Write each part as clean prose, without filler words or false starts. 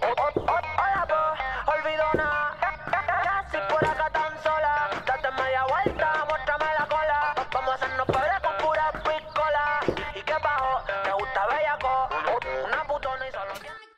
Hola, pues, olvido nada. Casi por acá tan sola. Date media vuelta, muéstrame la cola. Vamos a hacernos pebre con pura piscola. ¿Y qué bajo? ¿Te gusta bellaco? Una putona y solo.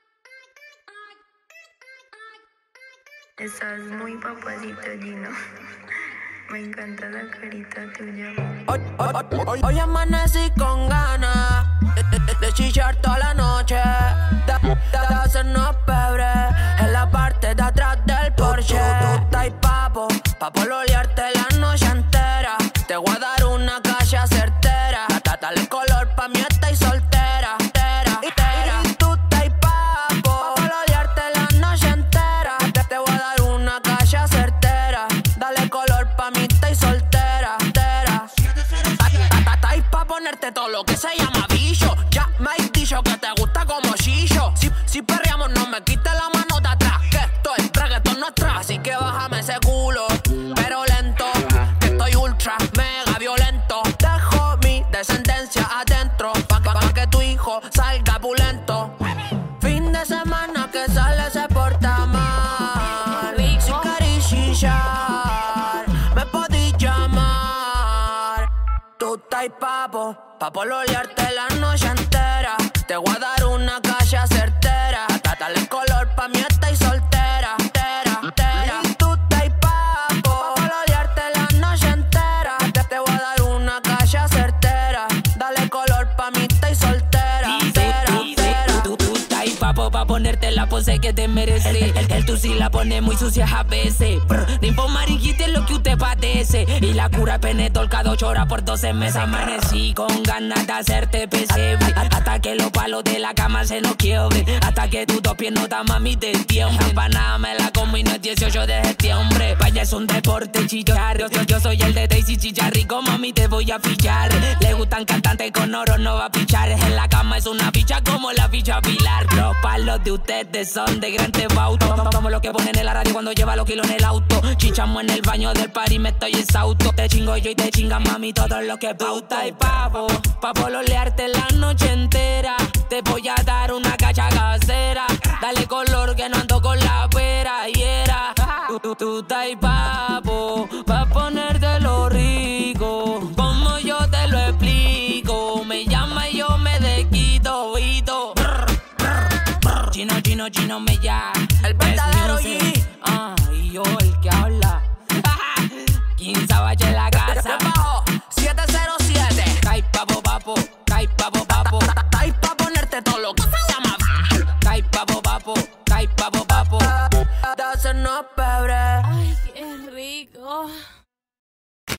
Estás muy papacito, Gino. Me encanta la carita tuya. Hoy amanecí con ganas de chillar toda la noche, de hacernos pebre en la parte de atrás del Porsche. Tú estás papo, pa' pololearte la noche entera. Te voy a dar una calle certera. Dale color pa' mí, estáis soltera. Y tú estás papo, pa' pololearte la noche entera. Te voy a dar una calle certera. Dale color pa' mí, estáis soltera. Estáis pa' ponerte todo lo que se llama bicho. Ya me has dicho que te gusta como chillo. Si perreamos no me quites la mano de atrás, que esto es reggaetón no atrás. Así que bájame ese culo, pero lento, que estoy ultra, mega violento. Dejo mi descendencia adentro, pa' que tu hijo salga pulento. Fin de semana que sale se porta mal. Si querís chillar, me podís llamar. Tú estás papo, pa' pololearte la noche entera. Te voy a dar una calle certera. Dale color pa' mí, estáis soltera. Y tú estás papo, pa' pololearte la noche entera. Te voy a dar una calle certera. Dale color pa' mí, estáis soltera. Tú estás papo pa' ponerte la pose que te merece. El tú sí la pone muy sucia a veces. Rimpo mariquita es lo que usted padece. Y la cura penetó cada 8 horas por 12 meses. Amanecí con ganas de hacerte pesebre. Hasta que los palos de la cama se nos quiebren. Hasta que tus dos pies no dan mami te tiemblen. Empanada me la como y no es 18 de septiembre. Vaya, es un deporte chillar. Yo soy el de Daisy Chicharrico, mami te voy a fichar. Le gustan cantantes con oro, no va a pichar. En la cama es una ficha como la ficha Pilar. Los palos de ustedes son de gran tebauto. Como lo que ponen en la radio cuando lleva los kilos en el auto. Chichamos en el baño del party, me estoy exhausto. Te chingo yo y te chinga mami todo lo que pauta. Y pavo, pa' pololearte la noche entera. Te voy a dar una cacha casera. Dale color que no ando con la pera y era. Tú estás papo, pa' ponerte lo rico. Como yo te lo explico. Me llama y yo me desquito, Vito. Chino me llama. El verdadero G. Y yo el que habla. 15 bache en la casa. 707. Cai papo. Estáis pa' ponerte todo lo que se llama. Cai papo. De hacernos pebre